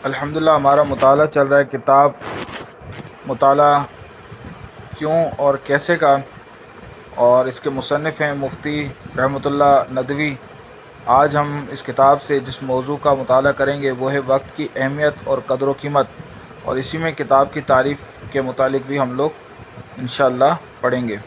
الحمدللہ ہمارا مطالعہ چل رہا ہے کتاب مطالعہ کیوں اور کیسے کا، اور اس کے مصنف ہیں مفتی رحمۃ اللہ ندوی۔ آج ہم اس کتاب سے جس موضوع کا مطالعہ کریں گے وہ ہے وقت کی اہمیت اور قدر و قیمت، اور اسی میں کتاب کی تعریف کے متعلق بھی ہم لوگ انشاءاللہ پڑھیں گے۔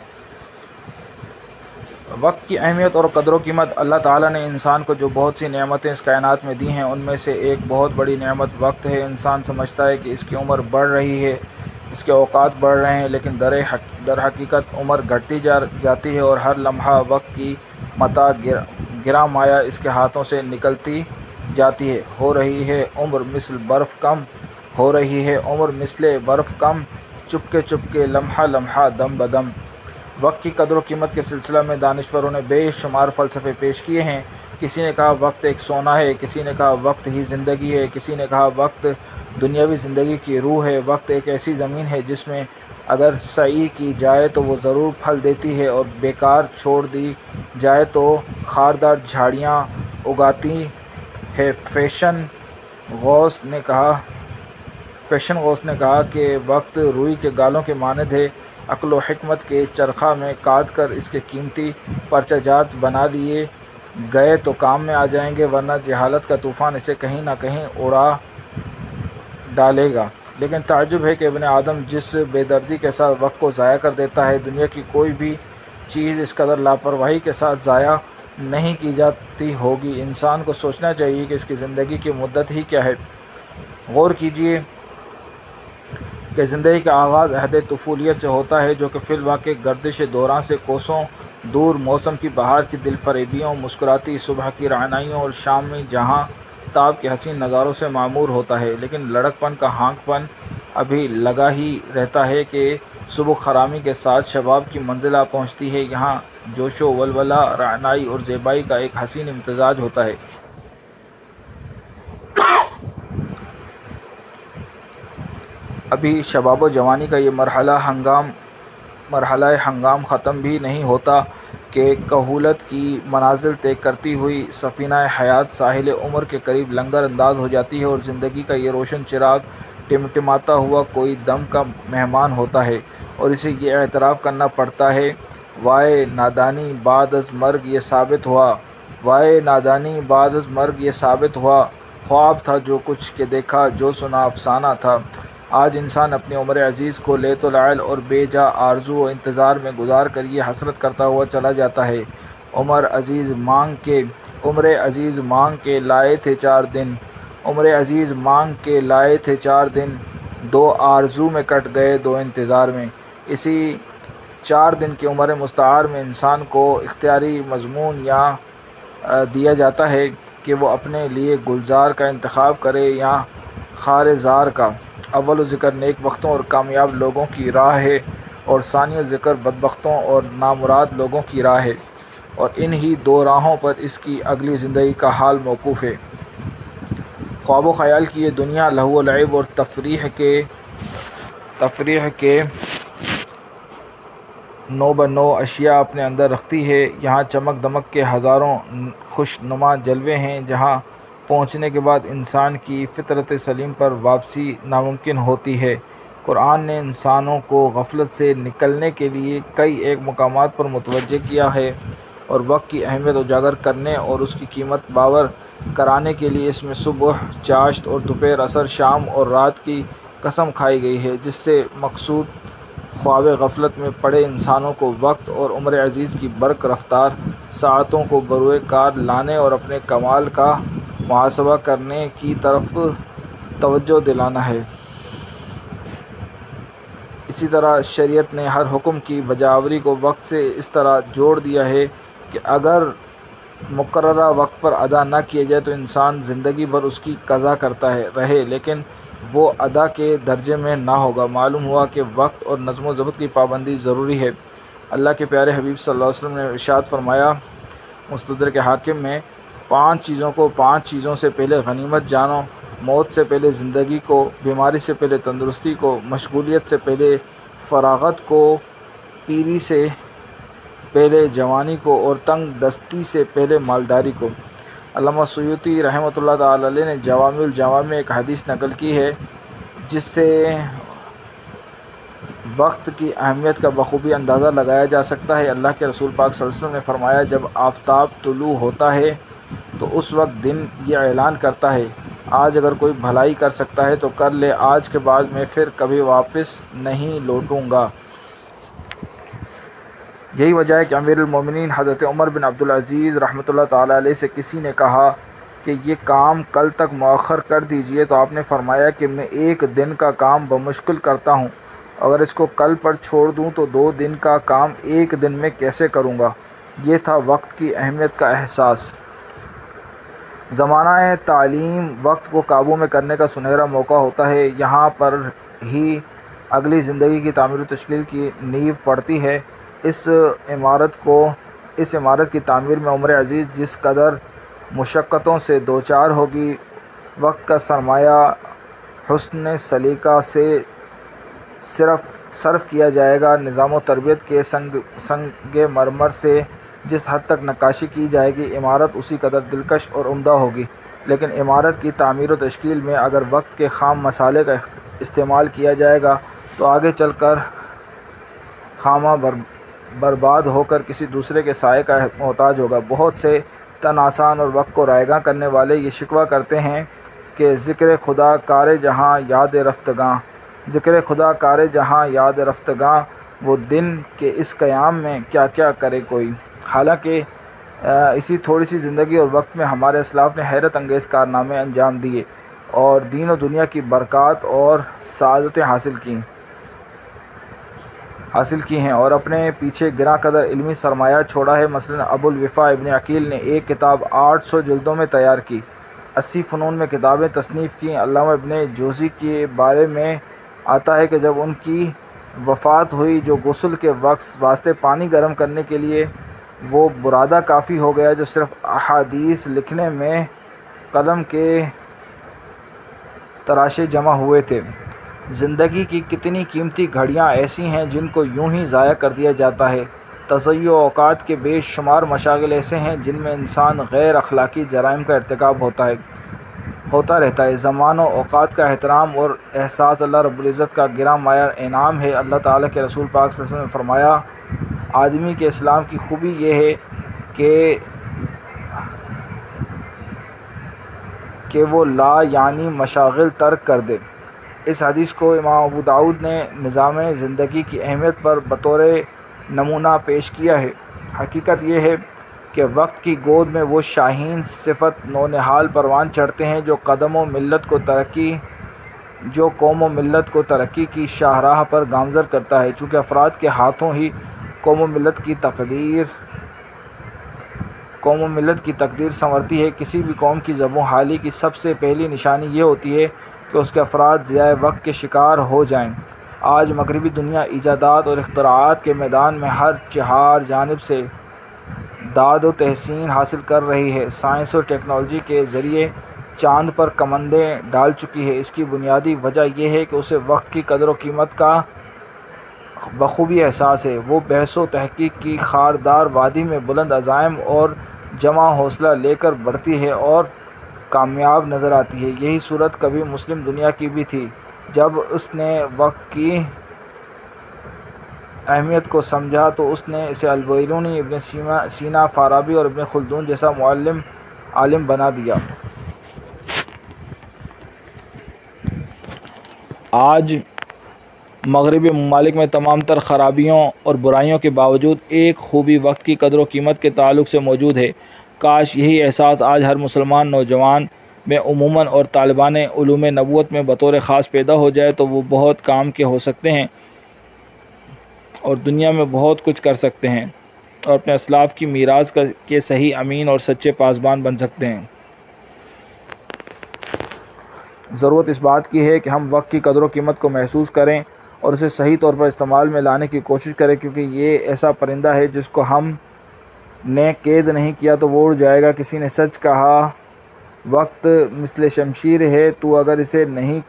وقت کی اہمیت اور قدر و قیمت۔ اللہ تعالیٰ نے انسان کو جو بہت سی نعمتیں اس کائنات میں دی ہیں ان میں سے ایک بہت بڑی نعمت وقت ہے۔ انسان سمجھتا ہے کہ اس کی عمر بڑھ رہی ہے، اس کے اوقات بڑھ رہے ہیں، لیکن در حقیقت عمر گھٹتی جاتی ہے اور ہر لمحہ وقت کی متاع گراں مایہ اس کے ہاتھوں سے نکلتی جاتی ہے۔ ہو رہی ہے عمر مثل برف کم، ہو رہی ہے عمر مثل برف کم، چپکے چپکے لمحہ لمحہ دم بدم۔ وقت کی قدر و قیمت کے سلسلہ میں دانشوروں نے بے شمار فلسفے پیش کیے ہیں۔ کسی نے کہا وقت ایک سونا ہے، کسی نے کہا وقت ہی زندگی ہے، کسی نے کہا وقت دنیاوی زندگی کی روح ہے۔ وقت ایک ایسی زمین ہے جس میں اگر سعی کی جائے تو وہ ضرور پھل دیتی ہے اور بیکار چھوڑ دی جائے تو خاردار جھاڑیاں اگاتی ہے۔ فیشن غوث نے کہا کہ وقت روئی کے گالوں کے مانند ہے، عقل و حکمت کے چرخہ میں کاٹ کر اس کے قیمتی پرچہ جات بنا لیے گئے تو کام میں آ جائیں گے، ورنہ جہالت کا طوفان اسے کہیں نہ کہیں اڑا ڈالے گا۔ لیکن تعجب ہے کہ ابن آدم جس بے دردی کے ساتھ وقت کو ضائع کر دیتا ہے، دنیا کی کوئی بھی چیز اس قدر لاپرواہی کے ساتھ ضائع نہیں کی جاتی ہوگی۔ انسان کو سوچنا چاہیے کہ اس کی زندگی کی مدت ہی کیا ہے۔ غور کیجئے کہ زندگی کا آغاز عہد طفولیت سے ہوتا ہے، جو کہ فی الواقع گردش دوران سے کوسوں دور، موسم کی بہار کی دل فریبیوں، مسکراتی صبح کی رعنائیوں اور شامی جہاں تاب کے حسین نظاروں سے معمور ہوتا ہے۔ لیکن لڑک پن کا ہانک پن ابھی لگا ہی رہتا ہے کہ سبک خرامی کے ساتھ شباب کی منزل آ پہنچتی ہے۔ یہاں جوش و ولولہ، رعنائی اور زیبائی کا ایک حسین امتزاج ہوتا ہے۔ ابھی شباب و جوانی کا یہ مرحلہ ہنگام ختم بھی نہیں ہوتا کہ کہولت کی منازل طے کرتی ہوئی سفینہ حیات ساحل عمر کے قریب لنگر انداز ہو جاتی ہے اور زندگی کا یہ روشن چراغ ٹمٹماتا ہوا کوئی دم کا مہمان ہوتا ہے اور اسے یہ اعتراف کرنا پڑتا ہے، وائے نادانی بعد از مرگ یہ ثابت ہوا، وائے نادانی بعد از مرگ یہ ثابت ہوا، خواب تھا جو کچھ کہ دیکھا، جو سنا افسانہ تھا۔ آج انسان اپنی عمر عزیز کو لیت العیل اور بے جا آرزو و انتظار میں گزار کر یہ حسرت کرتا ہوا چلا جاتا ہے، عمر عزیز مانگ کے لائے تھے 4 دن، عمر عزیز مانگ کے لائے تھے 4 دن، 2 آرزو میں کٹ گئے 2 انتظار میں۔ اسی 4 دن کی عمر مستعار میں انسان کو اختیاری مضمون دیا جاتا ہے کہ وہ اپنے لیے گلزار کا انتخاب کرے یا خار زار کا۔ اول ذکر نیک بختوں اور کامیاب لوگوں کی راہ ہے اور ثانی ذکر بدبختوں اور نامراد لوگوں کی راہ ہے، اور انہی 2 راہوں پر اس کی اگلی زندگی کا حال موقوف ہے۔ خواب و خیال کی یہ دنیا لہو و لعب اور تفریح کے نو بنو اشیاء اپنے اندر رکھتی ہے۔ یہاں چمک دمک کے ہزاروں خوش نما جلوے ہیں، جہاں پہنچنے کے بعد انسان کی فطرت سلیم پر واپسی ناممکن ہوتی ہے۔ قرآن نے انسانوں کو غفلت سے نکلنے کے لیے کئی ایک مقامات پر متوجہ کیا ہے اور وقت کی اہمیت اجاگر کرنے اور اس کی قیمت باور کرانے کے لیے اس میں صبح، چاشت اور دوپہر، عصر، شام اور رات کی قسم کھائی گئی ہے، جس سے مقصود خواب غفلت میں پڑے انسانوں کو وقت اور عمر عزیز کی برق رفتار ساعتوں کو بروئے کار لانے اور اپنے کمال کا محاسبہ کرنے کی طرف توجہ دلانا ہے۔ اسی طرح شریعت نے ہر حکم کی بجاوری کو وقت سے اس طرح جوڑ دیا ہے کہ اگر مقررہ وقت پر ادا نہ کیا جائے تو انسان زندگی بھر اس کی قضا کرتا رہے لیکن وہ ادا کے درجے میں نہ ہوگا۔ معلوم ہوا کہ وقت اور نظم و ضبط کی پابندی ضروری ہے۔ اللہ کے پیارے حبیب صلی اللہ علیہ وسلم نے ارشاد فرمایا مستدرک حاکم میں، 5 چیزوں کو 5 چیزوں سے پہلے غنیمت جانو، موت سے پہلے زندگی کو، بیماری سے پہلے تندرستی کو، مشغولیت سے پہلے فراغت کو، پیری سے پہلے جوانی کو اور تنگ دستی سے پہلے مالداری کو۔ علامہ سیوطی رحمۃ اللہ تعالی علیہ نے جوامع الجوامع میں ایک حدیث نقل کی ہے جس سے وقت کی اہمیت کا بخوبی اندازہ لگایا جا سکتا ہے۔ اللہ کے رسول پاک صلی اللہ علیہ وسلم نے فرمایا، جب آفتاب طلوع ہوتا ہے تو اس وقت دن یہ اعلان کرتا ہے، آج اگر کوئی بھلائی کر سکتا ہے تو کر لے، آج کے بعد میں پھر کبھی واپس نہیں لوٹوں گا۔ یہی وجہ ہے کہ امیر المومنین حضرت عمر بن عبدالعزیز رحمۃ اللہ تعالی علیہ سے کسی نے کہا کہ یہ کام کل تک مؤخر کر دیجئے، تو آپ نے فرمایا کہ میں ایک دن کا کام بمشکل کرتا ہوں، اگر اس کو کل پر چھوڑ دوں تو 2 دن کا کام ایک دن میں کیسے کروں گا۔ یہ تھا وقت کی اہمیت کا احساس۔ زمانہ تعلیم وقت کو قابو میں کرنے کا سنہرا موقع ہوتا ہے، یہاں پر ہی اگلی زندگی کی تعمیر و تشکیل کی نیو پڑتی ہے۔ اس عمارت کی تعمیر میں عمر عزیز جس قدر مشقتوں سے دوچار ہوگی، وقت کا سرمایہ حسن سلیقہ سے صرف کیا جائے گا، نظام و تربیت کے سنگ مرمر سے جس حد تک نقاشی کی جائے گی، عمارت اسی قدر دلکش اور عمدہ ہوگی۔ لیکن عمارت کی تعمیر و تشکیل میں اگر وقت کے خام مسالے کا استعمال کیا جائے گا تو آگے چل کر خامہ برباد ہو کر کسی دوسرے کے سائے کا محتاج ہوگا۔ بہت سے تن آسان اور وقت کو رائیگاں کرنے والے یہ شکوہ کرتے ہیں کہ ذکر خدا کار جہاں یاد رفتگاں، وہ دن کے اس قیام میں کیا کیا کرے کوئی۔ حالانکہ اسی تھوڑی سی زندگی اور وقت میں ہمارے اسلاف نے حیرت انگیز کارنامے انجام دیے اور دین و دنیا کی برکات اور سعادتیں حاصل کی ہیں اور اپنے پیچھے گراں قدر علمی سرمایہ چھوڑا ہے۔ مثلا ابو الوفا ابن عقیل نے ایک کتاب 800 جلدوں میں تیار کی، 80 فنون میں کتابیں تصنیف کیں۔ علامہ ابن جوزی کے بارے میں آتا ہے کہ جب ان کی وفات ہوئی جو غسل کے واسطے پانی گرم کرنے کے لیے وہ برادہ کافی ہو گیا جو صرف احادیث لکھنے میں قلم کے تراشے جمع ہوئے تھے۔ زندگی کی کتنی قیمتی گھڑیاں ایسی ہیں جن کو یوں ہی ضائع کر دیا جاتا ہے۔ تضیع اوقات کے بے شمار مشاغل ایسے ہیں جن میں انسان غیر اخلاقی جرائم کا ارتکاب ہوتا رہتا ہے۔ زمان و اوقات کا احترام اور احساس اللہ رب العزت کا گراں مایہ انعام ہے۔ اللہ تعالیٰ کے رسول پاک صلی اللہ علیہ وسلم نے فرمایا، آدمی کے اسلام کی خوبی یہ ہے کہ وہ لا یعنی مشاغل ترک کر دے۔ اس حدیث کو امام ابو داؤد نے نظام زندگی کی اہمیت پر بطور نمونہ پیش کیا ہے۔ حقیقت یہ ہے کہ وقت کی گود میں وہ شاہین صفت نونہال پروان چڑھتے ہیں جو قوم و ملت کو ترقی کی شاہراہ پر گامزن کرتا ہے۔ چونکہ افراد کے ہاتھوں ہی قوم و ملت کی تقدیر سنورتی ہے۔ کسی بھی قوم کی زبوں حالی کی سب سے پہلی نشانی یہ ہوتی ہے کہ اس کے افراد ضیاع وقت کے شکار ہو جائیں۔ آج مغربی دنیا ایجادات اور اختراعات کے میدان میں ہر چہار جانب سے داد و تحسین حاصل کر رہی ہے۔ سائنس اور ٹیکنالوجی کے ذریعے چاند پر کمندیں ڈال چکی ہے۔ اس کی بنیادی وجہ یہ ہے کہ اسے وقت کی قدر و قیمت کا بخوبی احساس ہے۔ وہ بحث و تحقیق کی خاردار وادی میں بلند عزائم اور جمع حوصلہ لے کر بڑھتی ہے اور کامیاب نظر آتی ہے۔ یہی صورت کبھی مسلم دنیا کی بھی تھی۔ جب اس نے وقت کی اہمیت کو سمجھا تو اس نے اسے البیرونی، ابن سینا، فارابی اور ابن خلدون جیسا عالم بنا دیا۔ آج مغربی ممالک میں تمام تر خرابیوں اور برائیوں کے باوجود ایک خوبی وقت کی قدر و قیمت کے تعلق سے موجود ہے۔ کاش یہی احساس آج ہر مسلمان نوجوان میں عموماً اور طالبان علوم نبوت میں بطور خاص پیدا ہو جائے تو وہ بہت کام کے ہو سکتے ہیں اور دنیا میں بہت کچھ کر سکتے ہیں اور اپنے اسلاف کی میراث کے صحیح امین اور سچے پاسبان بن سکتے ہیں۔ ضرورت اس بات کی ہے کہ ہم وقت کی قدر و قیمت کو محسوس کریں اور اسے صحیح طور پر استعمال میں لانے کی کوشش کریں، کیونکہ یہ ایسا پرندہ ہے جس کو ہم نے قید نہیں کیا تو وہ اڑ جائے گا۔ کسی نے سچ کہا، وقت مثل شمشیر ہے، تم اگر اسے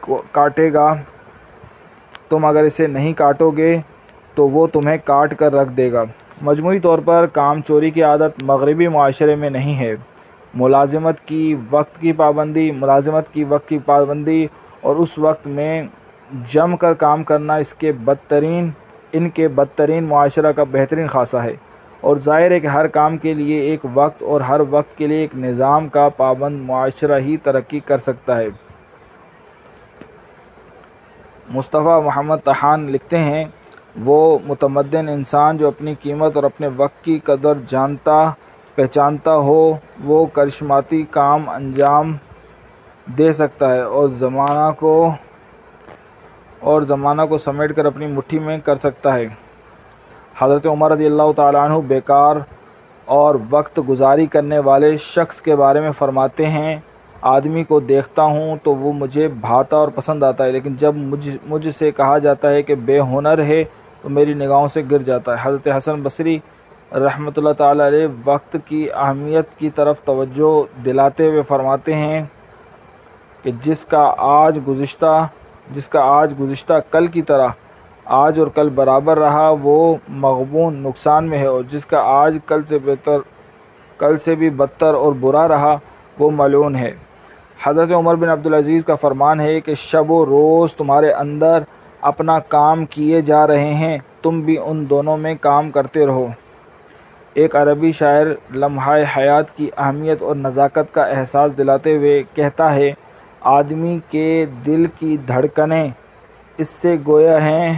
نہیں کاٹو گے تو وہ تمہیں کاٹ کر رکھ دے گا۔ مجموعی طور پر کام چوری کی عادت مغربی معاشرے میں نہیں ہے۔ ملازمت کی وقت کی پابندی اور اس وقت میں جم کر کام کرنا ان کے بدترین معاشرہ کا بہترین خاصہ ہے، اور ظاہر ہے کہ ہر کام کے لیے ایک وقت اور ہر وقت کے لیے ایک نظام کا پابند معاشرہ ہی ترقی کر سکتا ہے۔ مصطفیٰ محمد طحان لکھتے ہیں، وہ متمدن انسان جو اپنی قیمت اور اپنے وقت کی قدر جانتا پہچانتا ہو، وہ کرشماتی کام انجام دے سکتا ہے اور زمانہ کو سمیٹ کر اپنی مٹھی میں کر سکتا ہے۔ حضرت عمر رضی اللہ تعالیٰ عنہ بیکار اور وقت گزاری کرنے والے شخص کے بارے میں فرماتے ہیں، آدمی کو دیکھتا ہوں تو وہ مجھے بھاتا اور پسند آتا ہے، لیکن جب مجھ سے کہا جاتا ہے کہ بے ہنر ہے تو میری نگاہوں سے گر جاتا ہے۔ حضرت حسن بصری رحمۃ اللہ تعالیٰ علیہ وقت کی اہمیت کی طرف توجہ دلاتے ہوئے فرماتے ہیں کہ جس کا آج گزشتہ کل کی طرح آج اور کل برابر رہا وہ مغبون نقصان میں ہے، اور جس کا آج کل سے بھی بدتر اور برا رہا وہ ملعون ہے۔ حضرت عمر بن عبدالعزیز کا فرمان ہے کہ شب و روز تمہارے اندر اپنا کام کیے جا رہے ہیں، تم بھی ان دونوں میں کام کرتے رہو۔ ایک عربی شاعر لمحہ حیات کی اہمیت اور نزاکت کا احساس دلاتے ہوئے کہتا ہے، آدمی کے دل کی دھڑکنیں اس سے گویا ہیں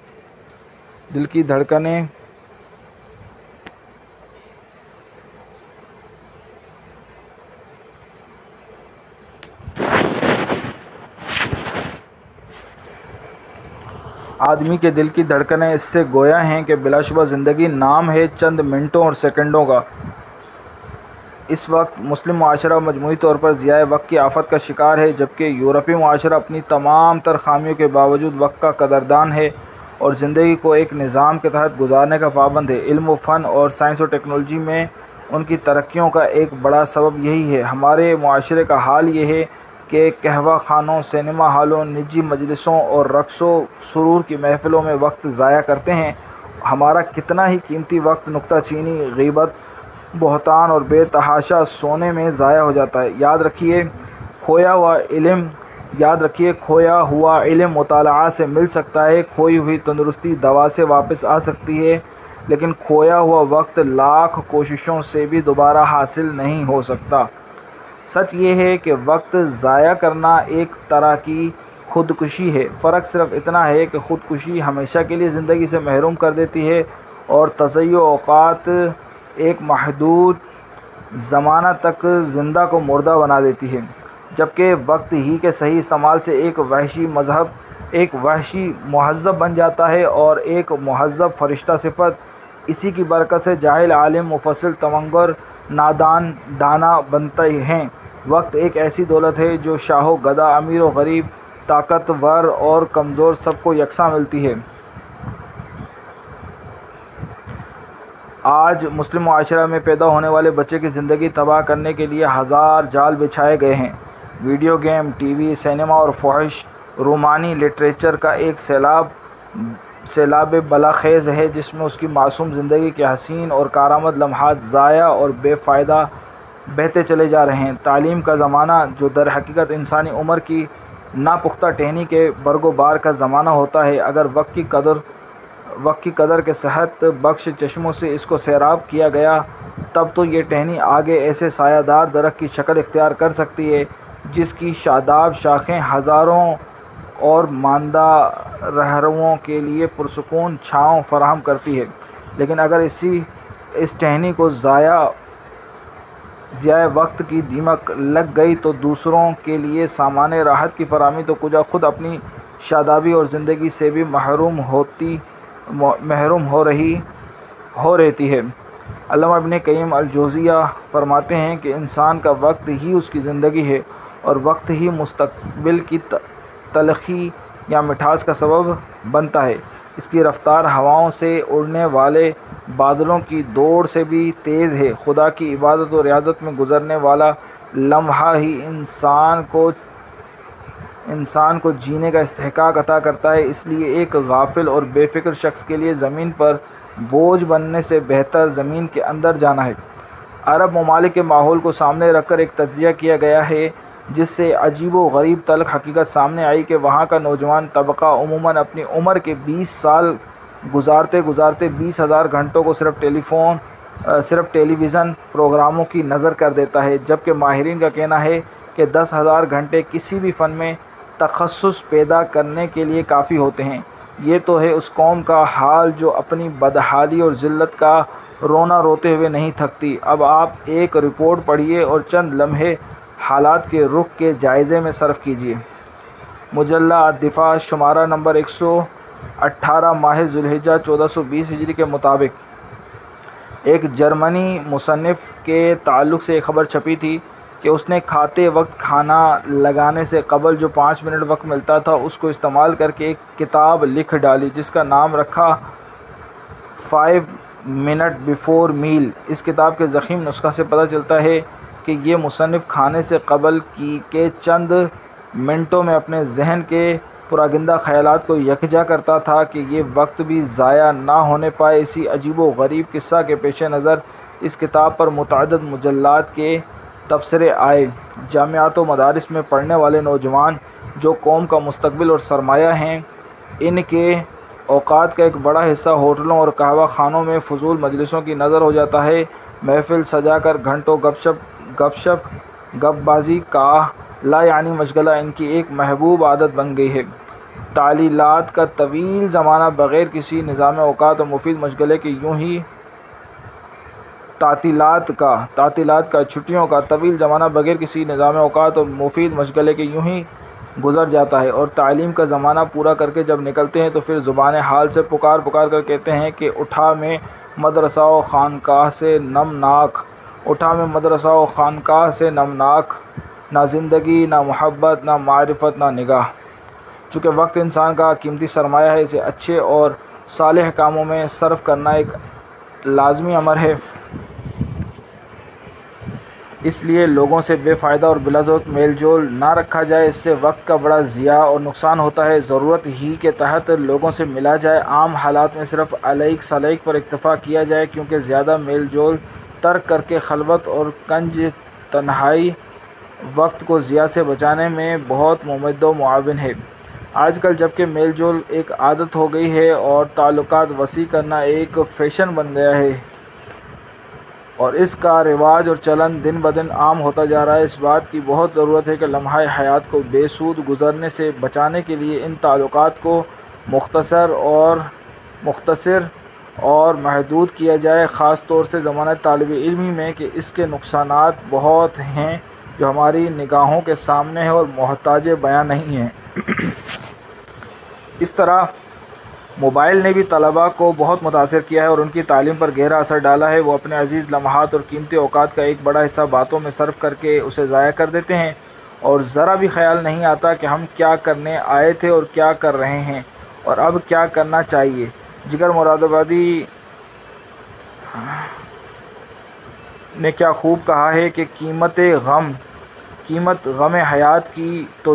کہ بلا شبہ زندگی نام ہے چند منٹوں اور سیکنڈوں کا۔ اس وقت مسلم معاشرہ مجموعی طور پر ضیاع وقت کی آفت کا شکار ہے، جبکہ یورپی معاشرہ اپنی تمام تر خامیوں کے باوجود وقت کا قدردان ہے اور زندگی کو ایک نظام کے تحت گزارنے کا پابند ہے۔ علم و فن اور سائنس و ٹیکنالوجی میں ان کی ترقیوں کا ایک بڑا سبب یہی ہے۔ ہمارے معاشرے کا حال یہ ہے کہ قہوہ خانوں، سینما ہالوں، نجی مجلسوں اور رقص و سرور کی محفلوں میں وقت ضائع کرتے ہیں۔ ہمارا کتنا ہی قیمتی وقت نکتہ چینی، غیبت، بہتان اور بے تحاشا سونے میں ضائع ہو جاتا ہے۔ یاد رکھیے کھویا ہوا علم مطالعہ سے مل سکتا ہے، کھوئی ہوئی تندرستی دوا سے واپس آ سکتی ہے، لیکن کھویا ہوا وقت لاکھ کوششوں سے بھی دوبارہ حاصل نہیں ہو سکتا۔ سچ یہ ہے کہ وقت ضائع کرنا ایک طرح کی خودکشی ہے۔ فرق صرف اتنا ہے کہ خودکشی ہمیشہ کے لیے زندگی سے محروم کر دیتی ہے اور تضیع اوقات ایک محدود زمانہ تک زندہ کو مردہ بنا دیتی ہے، جبکہ وقت ہی کے صحیح استعمال سے ایک وحشی مہذب بن جاتا ہے اور ایک مہذب فرشتہ صفت۔ اسی کی برکت سے جاہل عالم، مفصل تمنگر، نادان دانا بنتے ہیں۔ وقت ایک ایسی دولت ہے جو شاہ و گدا، امیر و غریب، طاقتور اور کمزور سب کو یکساں ملتی ہے۔ آج مسلم معاشرہ میں پیدا ہونے والے بچے کی زندگی تباہ کرنے کے لیے ہزار جال بچھائے گئے ہیں۔ Video game, TV, cinema اور فحش رومانی لٹریچر کا ایک سیلاب بلاخیز ہے جس میں اس کی معصوم زندگی کے حسین اور کارآمد لمحات ضائع اور بے فائدہ بہتے چلے جا رہے ہیں۔ تعلیم کا زمانہ، جو در حقیقت انسانی عمر کی ناپختہ ٹہنی کے برگ و بار کا زمانہ ہوتا ہے، اگر وقت کی قدر کے صحت بخش چشموں سے اس کو سیراب کیا گیا، تب تو یہ ٹہنی آگے ایسے سایہ دار درخت کی شکل اختیار کر سکتی ہے جس کی شاداب شاخیں ہزاروں اور ماندہ رہروؤں کے لیے پرسکون چھاؤں فراہم کرتی ہے، لیکن اگر اس ٹہنی کو ضیاع وقت کی دیمک لگ گئی تو دوسروں کے لیے سامان راحت کی فراہمی تو کجا، خود اپنی شادابی اور زندگی سے بھی محروم ہو رہتی ہے۔ علامہ ابن قیم الجوزیہ فرماتے ہیں کہ انسان کا وقت ہی اس کی زندگی ہے اور وقت ہی مستقبل کی تلخی یا مٹھاس کا سبب بنتا ہے۔ اس کی رفتار ہواؤں سے اڑنے والے بادلوں کی دوڑ سے بھی تیز ہے۔ خدا کی عبادت و ریاضت میں گزرنے والا لمحہ ہی انسان کو جینے کا استحقاق عطا کرتا ہے۔ اس لیے ایک غافل اور بے فکر شخص کے لیے زمین پر بوجھ بننے سے بہتر زمین کے اندر جانا ہے۔ عرب ممالک کے ماحول کو سامنے رکھ کر ایک تجزیہ کیا گیا ہے جس سے عجیب و غریب تلخ حقیقت سامنے آئی کہ وہاں کا نوجوان طبقہ عموماً اپنی عمر کے 20 سال گزارتے 20,000 گھنٹوں کو صرف ٹیلی ویژن پروگراموں کی نظر کر دیتا ہے، جبکہ ماہرین کا کہنا ہے کہ 10,000 گھنٹے کسی بھی فن میں تخصص پیدا کرنے کے لیے کافی ہوتے ہیں۔ یہ تو ہے اس قوم کا حال جو اپنی بدحالی اور ذلت کا رونا روتے ہوئے نہیں تھکتی۔ اب آپ ایک رپورٹ پڑھیے اور چند لمحے حالات کے رخ کے جائزے میں صرف کیجیے۔ مجلہ الدفاع شمارہ نمبر 118 ماہ ذوالحجہ 1420 ہجری کے مطابق ایک جرمنی مصنف کے تعلق سے ایک خبر چھپی تھی کہ اس نے کھاتے وقت کھانا لگانے سے قبل جو 5 منٹ وقت ملتا تھا اس کو استعمال کر کے ایک کتاب لکھ ڈالی جس کا نام رکھا 5 منٹ بیفور میل۔ اس کتاب کے ضخیم نسخہ سے پتہ چلتا ہے کہ یہ مصنف کھانے سے قبل کے چند منٹوں میں اپنے ذہن کے پراگندہ خیالات کو یکجا کرتا تھا کہ یہ وقت بھی ضائع نہ ہونے پائے۔ اسی عجیب و غریب قصہ کے پیش نظر اس کتاب پر متعدد مجلات کے تبصرے آئے۔ جامعات و مدارس میں پڑھنے والے نوجوان جو قوم کا مستقبل اور سرمایہ ہیں، ان کے اوقات کا ایک بڑا حصہ ہوٹلوں اور قہوہ خانوں میں فضول مجلسوں کی نظر ہو جاتا ہے۔ محفل سجا کر گھنٹوں گپ بازی کا لا یعنی مشغلہ ان کی ایک محبوب عادت بن گئی ہے۔ تعطیلات کا طویل زمانہ بغیر کسی نظام اوقات اور مفید مشغلے کے یوں ہی چھٹیوں کا طویل زمانہ بغیر کسی نظام اوقات اور مفید مشغلے کے یوں ہی گزر جاتا ہے، اور تعلیم کا زمانہ پورا کر کے جب نکلتے ہیں تو پھر زبان حال سے پکار کر کہتے ہیں کہ اٹھا میں مدرسہ و خانقاہ سے نمناک، نہ زندگی، نہ محبت، نہ معرفت، نہ نگاہ۔ چونکہ وقت انسان کا قیمتی سرمایہ ہے، اسے اچھے اور صالح کاموں میں صرف کرنا ایک لازمی امر ہے۔ اس لیے لوگوں سے بے فائدہ اور بلا ضرورت میل جول نہ رکھا جائے، اس سے وقت کا بڑا ضیاع اور نقصان ہوتا ہے۔ ضرورت ہی کے تحت لوگوں سے ملا جائے، عام حالات میں صرف علائق سلائق پر اکتفا کیا جائے، کیونکہ زیادہ میل جول ترک کر کے خلوت اور کنج تنہائی وقت کو ضیاع سے بچانے میں بہت ممد و معاون ہے۔ آج کل جبکہ میل جول ایک عادت ہو گئی ہے اور تعلقات وسیع کرنا ایک فیشن بن گیا ہے اور اس کا رواج اور چلن دن بدن عام ہوتا جا رہا ہے، اس بات کی بہت ضرورت ہے کہ لمحہ حیات کو بے سود گزرنے سے بچانے کے لیے ان تعلقات کو مختصر اور محدود کیا جائے، خاص طور سے زمانہ طالب علمی میں کہ اس کے نقصانات بہت ہیں جو ہماری نگاہوں کے سامنے ہیں اور محتاج بیان نہیں ہیں۔ اس طرح موبائل نے بھی طلباء کو بہت متاثر کیا ہے اور ان کی تعلیم پر گہرا اثر ڈالا ہے۔ وہ اپنے عزیز لمحات اور قیمتی اوقات کا ایک بڑا حصہ باتوں میں صرف کر کے اسے ضائع کر دیتے ہیں، اور ذرا بھی خیال نہیں آتا کہ ہم کیا کرنے آئے تھے اور کیا کر رہے ہیں اور اب کیا کرنا چاہیے۔ جگر مرادآبادی نے کیا خوب کہا ہے کہ قیمت غم حیات کی تو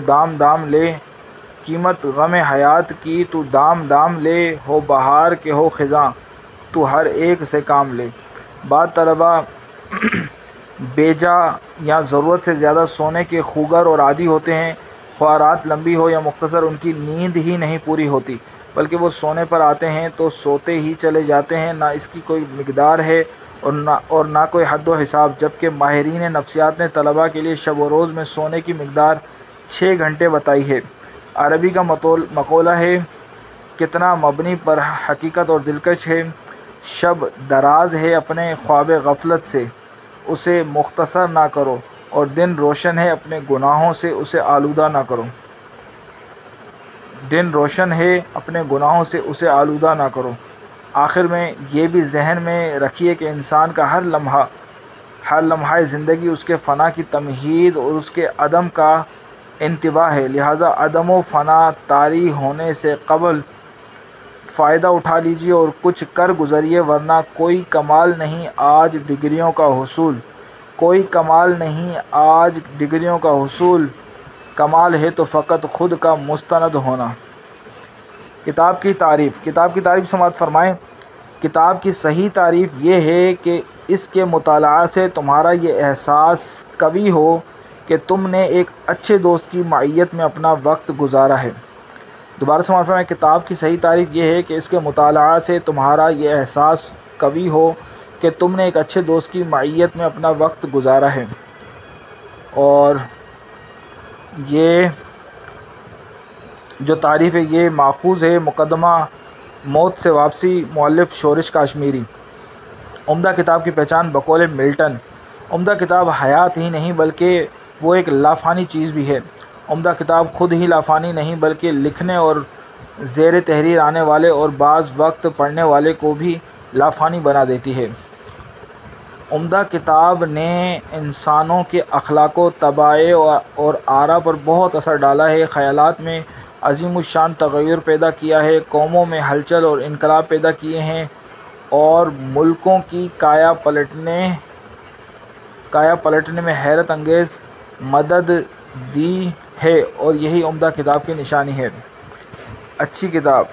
دام لے، ہو بہار کے ہو خزاں، تو ہر ایک سے کام لے۔ بعض طلباء بیجا یا ضرورت سے زیادہ سونے کے خوگر اور عادی ہوتے ہیں، خواہ رات لمبی ہو یا مختصر، ان کی نیند ہی نہیں پوری ہوتی، بلکہ وہ سونے پر آتے ہیں تو سوتے ہی چلے جاتے ہیں، نہ اس کی کوئی مقدار ہے اور نہ کوئی حد و حساب، جبکہ ماہرین نفسیات نے طلباء کے لیے شب و روز میں سونے کی مقدار 6 گھنٹے بتائی ہے۔ عربی کا مقولہ ہے، کتنا مبنی پر حقیقت اور دلکش ہے: شب دراز ہے اپنے خواب غفلت سے، اسے مختصر نہ کرو، اور دن روشن ہے اپنے گناہوں سے، اسے آلودہ نہ کرو۔ آخر میں یہ بھی ذہن میں رکھیے کہ انسان کا ہر لمحہ زندگی اس کے فنا کی تمہید اور اس کے عدم کا انتباہ ہے، لہذا عدم و فنا طاری ہونے سے قبل فائدہ اٹھا لیجیے اور کچھ کر گزریے، ورنہ کوئی کمال نہیں آج ڈگریوں کا حصول، کمال ہے تو فقط خود کا مستند ہونا۔ کتاب کی تعریف سماعت فرمائیں کتاب کی صحیح تعریف یہ ہے کہ اس کے مطالعہ سے تمہارا یہ احساس قوی ہو کہ تم نے ایک اچھے دوست کی معیت میں اپنا وقت گزارا ہے۔ دوبارہ سماعت فرمائیں، کتاب کی صحیح تعریف یہ ہے کہ اس کے مطالعہ سے تمہارا یہ احساس قوی ہو کہ تم نے ایک اچھے دوست کی معیت میں اپنا وقت گزارا ہے۔ اور یہ جو تعریف ہے یہ ماخوذ ہے مقدمہ موت سے واپسی، مؤلف شورش کاشمیری۔ عمدہ کتاب کی پہچان بقول ملٹن، عمدہ کتاب حیات ہی نہیں بلکہ وہ ایک لافانی چیز بھی ہے۔ عمدہ کتاب خود ہی لافانی نہیں بلکہ لکھنے اور زیر تحریر آنے والے اور بعض وقت پڑھنے والے کو بھی لافانی بنا دیتی ہے۔ عمدہ کتاب نے انسانوں کے اخلاق و طبائع اور آراء پر بہت اثر ڈالا ہے، خیالات میں عظیم الشان تغیر پیدا کیا ہے، قوموں میں ہلچل اور انقلاب پیدا کیے ہیں اور ملکوں کی کایا پلٹنے میں حیرت انگیز مدد دی ہے، اور یہی عمدہ کتاب کی نشانی ہے۔ اچھی کتاب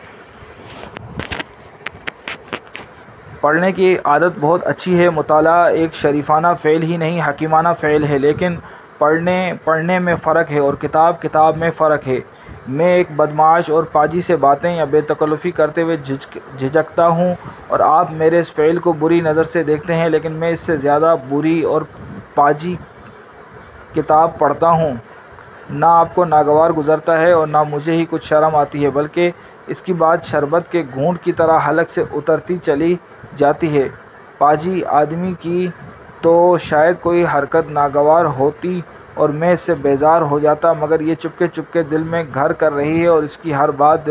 پڑھنے کی عادت بہت اچھی ہے۔ مطالعہ ایک شریفانہ فعل ہی نہیں حکیمانہ فعل ہے، لیکن پڑھنے میں فرق ہے اور کتاب میں فرق ہے۔ میں ایک بدمعاش اور پاجی سے باتیں یا بے تکلفی کرتے ہوئے جھجکتا ہوں اور آپ میرے اس فعل کو بری نظر سے دیکھتے ہیں، لیکن میں اس سے زیادہ بری اور پاجی کتاب پڑھتا ہوں۔ نہ آپ کو ناگوار گزرتا ہے اور نہ مجھے ہی کچھ شرم آتی ہے، بلکہ اس کی بات شربت کے گھونٹ کی طرح حلق سے اترتی چلی جاتی ہے۔ پاجی آدمی کی تو شاید کوئی حرکت ناگوار ہوتی اور میں اس سے بیزار ہو جاتا، مگر یہ چپکے دل میں گھر کر رہی ہے اور اس کی ہر بات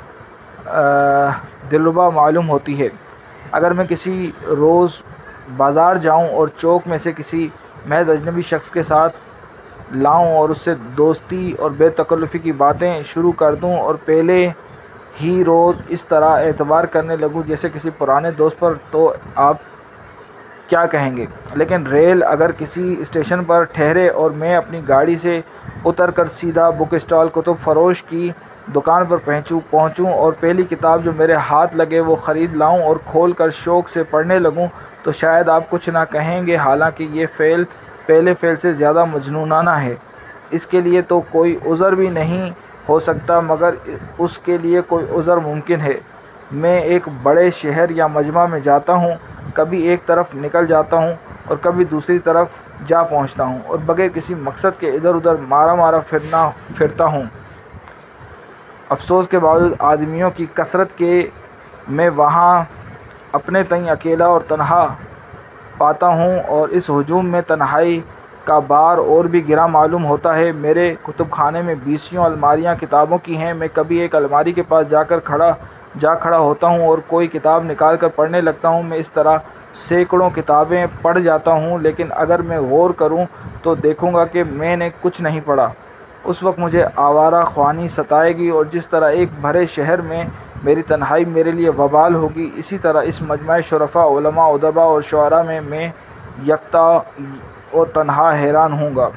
دلربا معلوم ہوتی ہے۔ اگر میں کسی روز بازار جاؤں اور چوک میں سے کسی محض اجنبی شخص کے ساتھ لاؤں اور اس سے دوستی اور بے تکلفی کی باتیں شروع کر دوں اور پہلے ہی روز اس طرح اعتبار کرنے لگوں جیسے کسی پرانے دوست پر، تو آپ کیا کہیں گے؟ لیکن ریل اگر کسی اسٹیشن پر ٹھہرے اور میں اپنی گاڑی سے اتر کر سیدھا بک اسٹال کتب فروش کی دکان پر پہنچوں اور پہلی کتاب جو میرے ہاتھ لگے وہ خرید لاؤں اور کھول کر شوق سے پڑھنے لگوں، تو شاید آپ کچھ نہ کہیں گے، حالانکہ یہ فعل پہلے فعل سے زیادہ مجنونانہ ہے۔ اس کے لیے تو کوئی عذر بھی نہیں ہو سکتا، مگر اس کے لیے کوئی عذر ممکن ہے۔ میں ایک بڑے شہر یا مجمع میں جاتا ہوں، کبھی ایک طرف نکل جاتا ہوں اور کبھی دوسری طرف جا پہنچتا ہوں اور بغیر کسی مقصد کے ادھر ادھر مارا پھرتا ہوں۔ افسوس کے باوجود آدمیوں کی کثرت کے میں وہاں اپنے تئیں اکیلا اور تنہا پاتا ہوں اور اس ہجوم میں تنہائی کا بار اور بھی گراں معلوم ہوتا ہے۔ میرے کتب خانے میں 20 الماریاں کتابوں کی ہیں۔ میں کبھی ایک الماری کے پاس جا کھڑا ہوتا ہوں اور کوئی کتاب نکال کر پڑھنے لگتا ہوں۔ میں اس طرح سینکڑوں کتابیں پڑھ جاتا ہوں، لیکن اگر میں غور کروں تو دیکھوں گا کہ میں نے کچھ نہیں پڑھا۔ اس وقت مجھے آوارہ خوانی ستائے گی اور جس طرح ایک بھرے شہر میں میری تنہائی میرے لیے وبال ہوگی، اسی طرح اس مجمع شرفاء، علماء، ادباء اور شعراء میں یکتا و تنہا حیران ہوں گا۔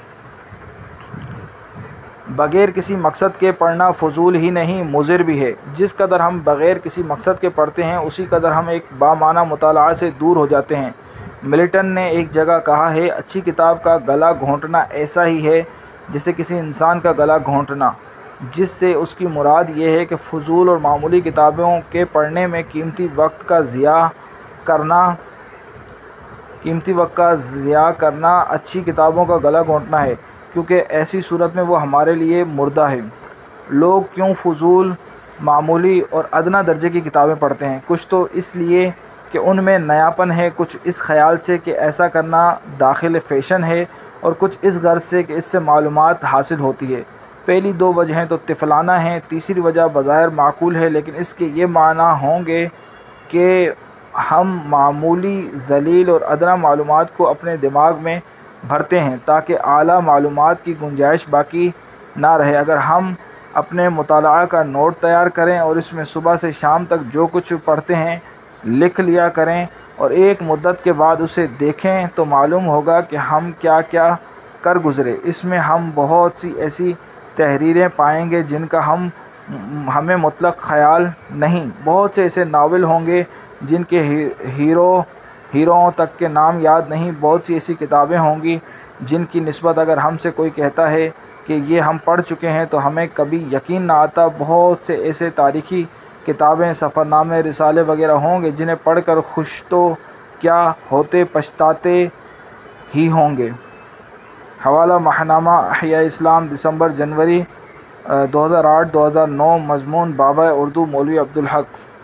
بغیر کسی مقصد کے پڑھنا فضول ہی نہیں مضر بھی ہے۔ جس قدر ہم بغیر کسی مقصد کے پڑھتے ہیں، اسی قدر ہم ایک بامعنی مطالعہ سے دور ہو جاتے ہیں۔ ملٹن نے ایک جگہ کہا ہے، اچھی کتاب کا گلا گھونٹنا ایسا ہی ہے جیسے کسی انسان کا گلا گھونٹنا، جس سے اس کی مراد یہ ہے کہ فضول اور معمولی کتابوں کے پڑھنے میں قیمتی وقت کا ضیاع کرنا اچھی کتابوں کا گلا گھونٹنا ہے، کیونکہ ایسی صورت میں وہ ہمارے لیے مردہ ہے۔ لوگ کیوں فضول، معمولی اور ادنیٰ درجے کی کتابیں پڑھتے ہیں؟ کچھ تو اس لیے کہ ان میں نیاپن ہے، کچھ اس خیال سے کہ ایسا کرنا داخل فیشن ہے، اور کچھ اس غرض سے کہ اس سے معلومات حاصل ہوتی ہے۔ پہلی 2 وجہیں تو طفلانہ ہیں، تیسری وجہ بظاہر معقول ہے، لیکن اس کے یہ معنی ہوں گے کہ ہم معمولی، ذلیل اور ادنیٰ معلومات کو اپنے دماغ میں بھرتے ہیں تاکہ اعلیٰ معلومات کی گنجائش باقی نہ رہے۔ اگر ہم اپنے مطالعہ کا نوٹ تیار کریں اور اس میں صبح سے شام تک جو کچھ پڑھتے ہیں لکھ لیا کریں اور ایک مدت کے بعد اسے دیکھیں تو معلوم ہوگا کہ ہم کیا کیا کر گزرے۔ اس میں ہم بہت سی ایسی تحریریں پائیں گے جن کا ہم ہمیں مطلق خیال نہیں۔ بہت سے ایسے ناول ہوں گے جن کے ہیروؤں تک کے نام یاد نہیں۔ بہت سی ایسی کتابیں ہوں گی جن کی نسبت اگر ہم سے کوئی کہتا ہے کہ یہ ہم پڑھ چکے ہیں تو ہمیں کبھی یقین نہ آتا۔ بہت سے ایسے تاریخی کتابیں، سفر نامے، رسالے وغیرہ ہوں گے جنہیں پڑھ کر خوش تو کیا ہوتے، پچھتاتے ہی ہوں گے۔ حوالہ ماہنامہ احیاء اسلام، دسمبر جنوری 2008 2009۔ مضمون: بابا اردو مولوی عبدالحق۔